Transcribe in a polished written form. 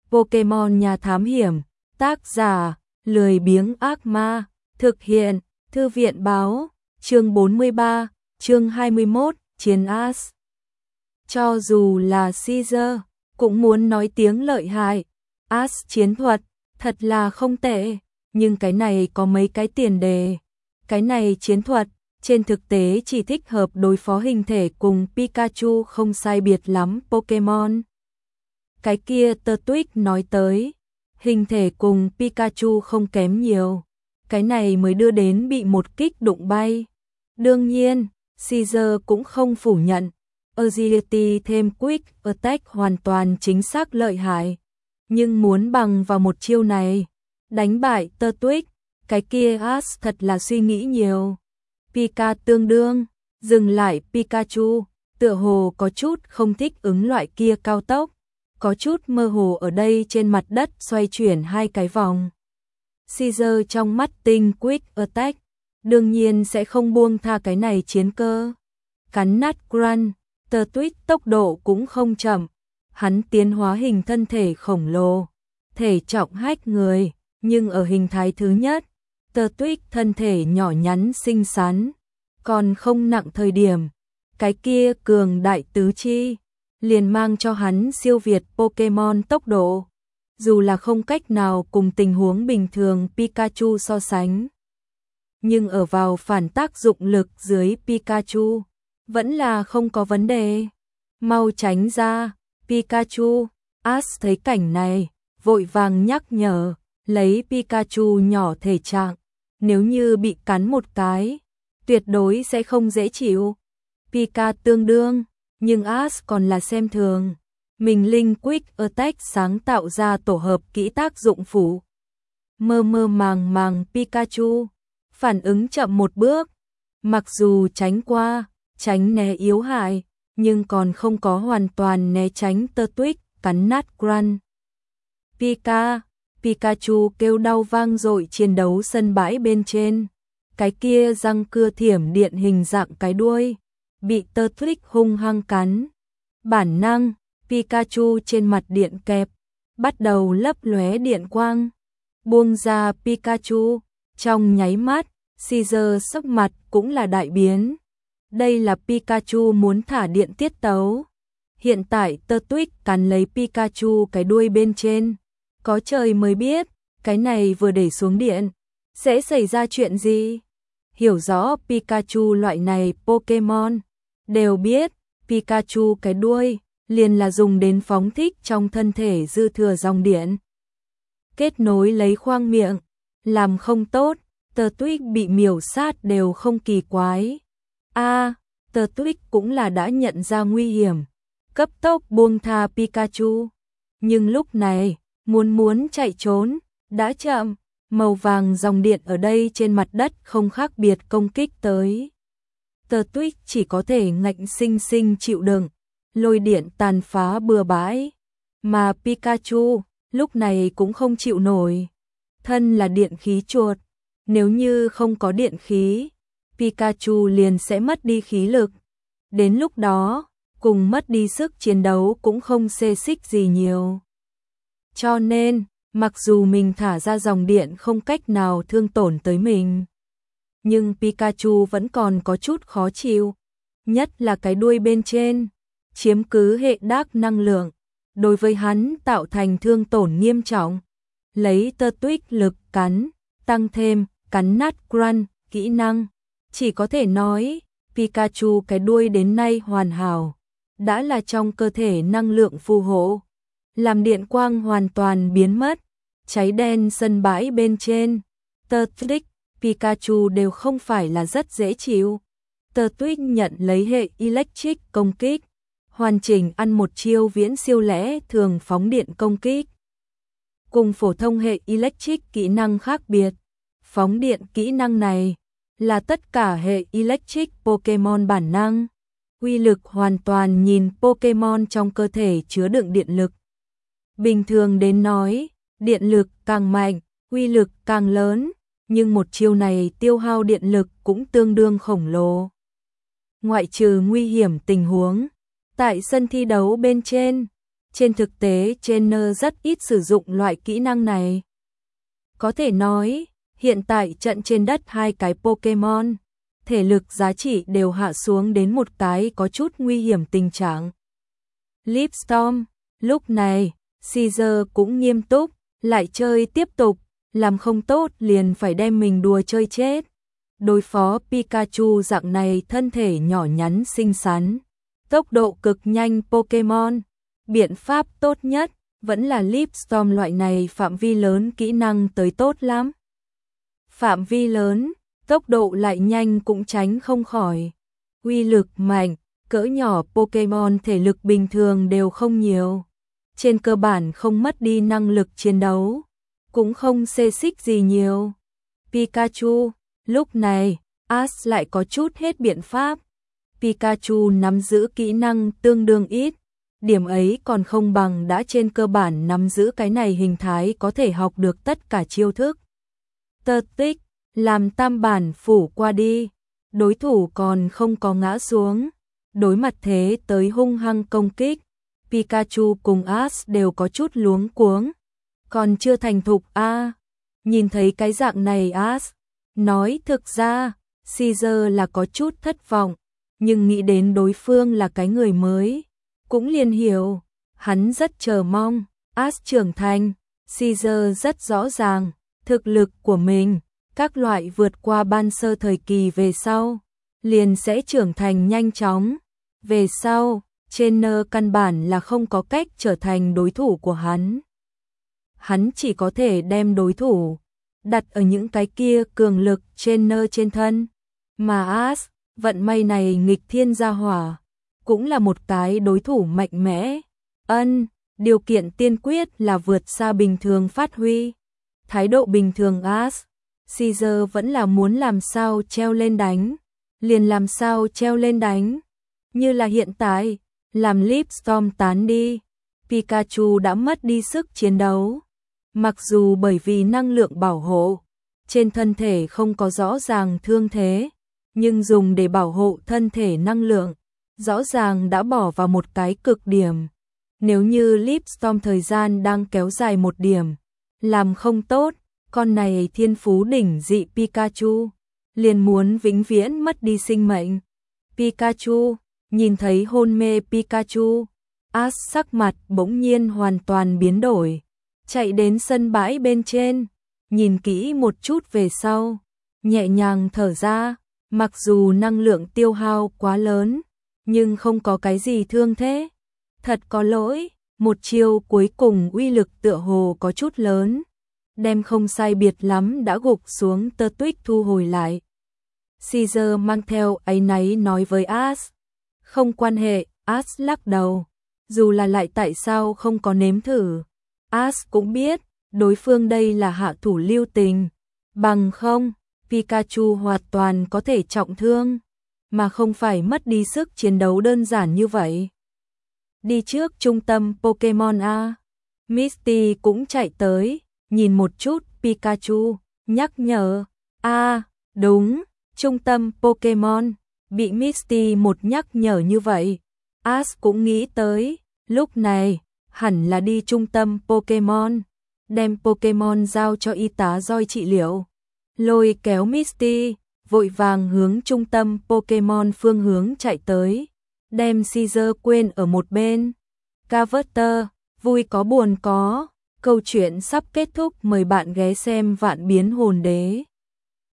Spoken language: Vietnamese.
Pokemon Nhà Thám Hiểm, tác giả, lười biếng ác ma, thực hiện, Thư viện báo, chương 43, chương 21, Chiến As. Cho dù là Caesar, cũng muốn nói tiếng lợi hại, As chiến thuật, thật là không tệ, nhưng cái này có mấy cái tiền đề. Cái này chiến thuật, trên thực tế chỉ thích hợp đối phó hình thể cùng Pikachu không sai biệt lắm Pokemon. Cái kia Turtwig nói tới, hình thể cùng Pikachu không kém nhiều, cái này mới đưa đến bị một kích đụng bay. Đương nhiên, Caesar cũng không phủ nhận, Agility thêm Quick Attack hoàn toàn chính xác lợi hại, nhưng muốn bằng vào một chiêu này, đánh bại Turtwig, cái kia As thật là suy nghĩ nhiều. Pika tương đương, dừng lại Pikachu, tựa hồ có chút không thích ứng loại kia cao tốc, có chút mơ hồ ở đây trên mặt đất xoay chuyển hai cái vòng. Caesar trong mắt tinh Quick Attack, đương nhiên sẽ không buông tha cái này chiến cơ. Cắn nát Grunt, Turtwig tốc độ cũng không chậm, hắn tiến hóa hình thân thể khổng lồ, thể trọng hách người, nhưng ở hình thái thứ nhất, Turtwig thân thể nhỏ nhắn xinh xắn, còn không nặng thời điểm, cái kia cường đại tứ chi liền mang cho hắn siêu việt Pokemon tốc độ, dù là không cách nào cùng tình huống bình thường Pikachu so sánh. Nhưng ở vào phản tác dụng lực dưới Pikachu, vẫn là không có vấn đề. Mau tránh ra, Pikachu. As thấy cảnh này, vội vàng nhắc nhở, lấy Pikachu nhỏ thể trạng, nếu như bị cắn một cái, tuyệt đối sẽ không dễ chịu. Pika tương đương, nhưng As còn là xem thường. Mình Linh Quick Attack sáng tạo ra tổ hợp kỹ tác dụng phụ. Mơ mơ màng màng Pikachu, phản ứng chậm một bước. Mặc dù tránh qua, tránh né yếu hại, nhưng còn không có hoàn toàn né tránh Turtwig cắn nát Grunt. Pikachu kêu đau vang dội chiến đấu sân bãi bên trên. Cái kia răng cưa thiểm điện hình dạng cái đuôi, bị Turtwig hung hăng cắn. Bản năng, Pikachu trên mặt điện kẹp, bắt đầu lấp lóe điện quang. Buông ra Pikachu, trong nháy mắt, Caesar sắc mặt cũng là đại biến. Đây là Pikachu muốn thả điện tiết tấu. Hiện tại Turtwig cắn lấy Pikachu cái đuôi bên trên. Có trời mới biết, cái này vừa để xuống điện, sẽ xảy ra chuyện gì? Hiểu rõ Pikachu loại này Pokemon, đều biết, Pikachu cái đuôi, liền là dùng đến phóng thích trong thân thể dư thừa dòng điện. Kết nối lấy khoang miệng, làm không tốt, Turtwig bị miểu sát đều không kỳ quái. Turtwig cũng là đã nhận ra nguy hiểm, cấp tốc buông tha Pikachu. Nhưng lúc này, muốn chạy trốn, đã chậm, màu vàng dòng điện ở đây trên mặt đất không khác biệt công kích tới. Turtwig chỉ có thể ngạnh sinh sinh chịu đựng, lôi điện tàn phá bừa bãi. Mà Pikachu, lúc này cũng không chịu nổi. Thân là điện khí chuột, nếu như không có điện khí, Pikachu liền sẽ mất đi khí lực. Đến lúc đó, cùng mất đi sức chiến đấu cũng không xê xích gì nhiều. Cho nên, mặc dù mình thả ra dòng điện không cách nào thương tổn tới mình, nhưng Pikachu vẫn còn có chút khó chịu, nhất là cái đuôi bên trên, chiếm cứ hệ đác năng lượng, đối với hắn tạo thành thương tổn nghiêm trọng. Lấy Turtwig lực cắn, tăng thêm cắn nát Grunt kỹ năng, chỉ có thể nói Pikachu cái đuôi đến nay hoàn hảo, đã là trong cơ thể năng lượng phù hộ, làm điện quang hoàn toàn biến mất, cháy đen sân bãi bên trên. Turtwig, Pikachu đều không phải là rất dễ chịu. Turtwig nhận lấy hệ Electric công kích, hoàn chỉnh ăn một chiêu viễn siêu lẽ thường phóng điện công kích. Cùng phổ thông hệ Electric kỹ năng khác biệt, phóng điện kỹ năng này là tất cả hệ Electric Pokemon bản năng. Uy lực hoàn toàn nhìn Pokemon trong cơ thể chứa đựng điện lực. Bình thường đến nói, điện lực càng mạnh, uy lực càng lớn, nhưng một chiêu này tiêu hao điện lực cũng tương đương khổng lồ. Ngoại trừ nguy hiểm tình huống, tại sân thi đấu bên trên, Trên thực tế trainer rất ít sử dụng loại kỹ năng này. Có thể nói, hiện tại trận trên đất hai cái Pokemon, thể lực giá trị đều hạ xuống đến một cái có chút nguy hiểm tình trạng. Leaf Storm, lúc này, Caesar cũng nghiêm túc, lại chơi tiếp tục, làm không tốt liền phải đem mình đùa chơi chết. Đối phó Pikachu dạng này thân thể nhỏ nhắn xinh xắn, tốc độ cực nhanh Pokemon, biện pháp tốt nhất vẫn là Leaf Storm loại này phạm vi lớn kỹ năng tới tốt lắm. Phạm vi lớn, tốc độ lại nhanh cũng tránh không khỏi. Uy lực mạnh, cỡ nhỏ Pokemon thể lực bình thường đều không nhiều. Trên cơ bản không mất đi năng lực chiến đấu, cũng không xê xích gì nhiều. Pikachu, lúc này, Ash lại có chút hết biện pháp. Pikachu nắm giữ kỹ năng tương đương ít, điểm ấy còn không bằng đã trên cơ bản nắm giữ cái này hình thái có thể học được tất cả chiêu thức. Tơ tích, làm tam bản phủ qua đi, đối thủ còn không có ngã xuống, đối mặt thế tới hung hăng công kích, Pikachu cùng Ash đều có chút luống cuống, còn chưa thành thục a. Nhìn thấy cái dạng này Ash, nói thực ra, Caesar là có chút thất vọng, nhưng nghĩ đến đối phương là cái người mới, cũng liền hiểu, hắn rất chờ mong, Ash trưởng thành, Caesar rất rõ ràng, thực lực của mình, các loại vượt qua ban sơ thời kỳ về sau, liền sẽ trưởng thành nhanh chóng, về sau, trainer căn bản là không có cách trở thành đối thủ của hắn. Hắn chỉ có thể đem đối thủ đặt ở những cái kia cường lực trainer trên thân, mà Ash, vận may này nghịch thiên gia hỏa, cũng là một cái đối thủ mạnh mẽ. Điều kiện tiên quyết là vượt xa bình thường phát huy. Thái độ bình thường Ash, Caesar vẫn là muốn làm sao treo lên đánh, liền làm sao treo lên đánh. Như là hiện tại, làm Leaf Storm tán đi, Pikachu đã mất đi sức chiến đấu. Mặc dù bởi vì năng lượng bảo hộ, trên thân thể không có rõ ràng thương thế, nhưng dùng để bảo hộ thân thể năng lượng, rõ ràng đã bỏ vào một cái cực điểm. Nếu như Leaf Storm thời gian đang kéo dài một điểm, làm không tốt, con này thiên phú đỉnh dị Pikachu, liền muốn vĩnh viễn mất đi sinh mệnh. Pikachu, nhìn thấy hôn mê Pikachu, Ash sắc mặt bỗng nhiên hoàn toàn biến đổi, chạy đến sân bãi bên trên, nhìn kỹ một chút về sau, nhẹ nhàng thở ra, mặc dù năng lượng tiêu hao quá lớn, nhưng không có cái gì thương thế. Thật có lỗi, một chiêu cuối cùng uy lực tựa hồ có chút lớn, đem không sai biệt lắm đã gục xuống tơ tuyết thu hồi lại. Caesar mang theo áy náy nói với Ash, không quan hệ, Ash lắc đầu, dù là lại tại sao không có nếm thử. Ash cũng biết, đối phương đây là hạ thủ lưu tình, bằng không, Pikachu hoàn toàn có thể trọng thương, mà không phải mất đi sức chiến đấu đơn giản như vậy. Đi trước trung tâm Pokemon A, Misty cũng chạy tới, nhìn một chút Pikachu, nhắc nhở, đúng, trung tâm Pokemon, bị Misty một nhắc nhở như vậy, Ash cũng nghĩ tới, lúc này, hẳn là đi trung tâm Pokemon, đem Pokemon giao cho y tá Joy trị liệu. Lôi kéo Misty, vội vàng hướng trung tâm Pokemon phương hướng chạy tới, đem Caesar quên ở một bên. Carver, vui có buồn có, câu chuyện sắp kết thúc, mời bạn ghé xem Vạn Biến Hồn Đế.